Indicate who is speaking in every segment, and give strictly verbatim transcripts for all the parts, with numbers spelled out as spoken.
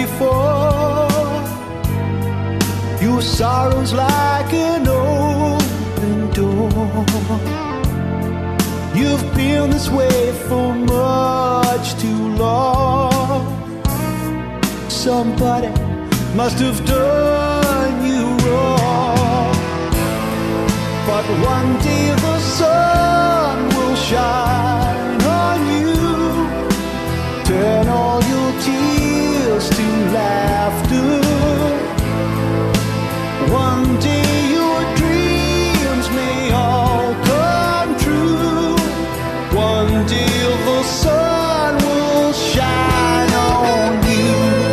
Speaker 1: before. Your sorrow's like an open door. You've been this way for much too long. Somebody must have done you wrong. But one day the sun will shine on you, turn all your tears to laughter. One day your dreams may all come true. One day the sun will shine on you.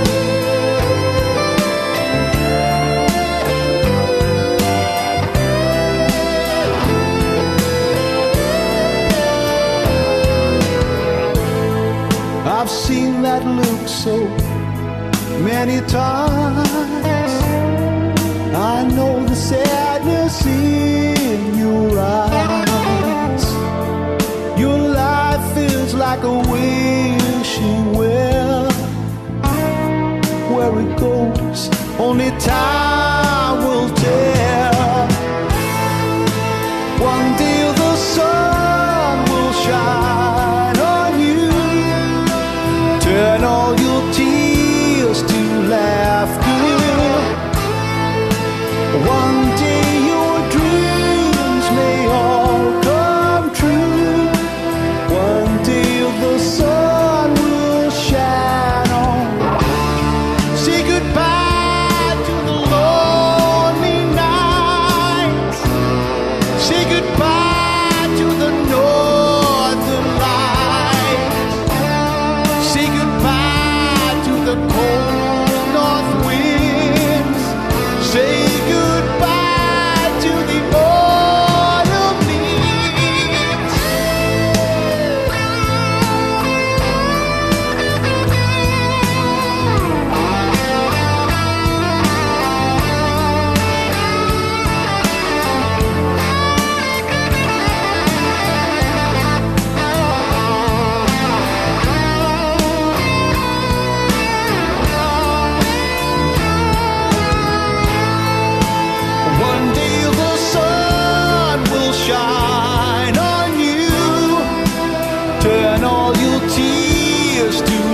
Speaker 1: I've seen that look so many times. I know the sadness in your eyes. Your life feels like a wishing well. Where it goes, only time will tell. One day the sun will shine on you, turn all your tears to laughter. One day your dreams may all come true. One day the sun will shine on. Say goodbye to the lonely nights. Say goodbye to the northern lights. Say goodbye to the cold north winds. Say goodbye to the autumn leaves. One day the sun will shine on you, turn all your tears to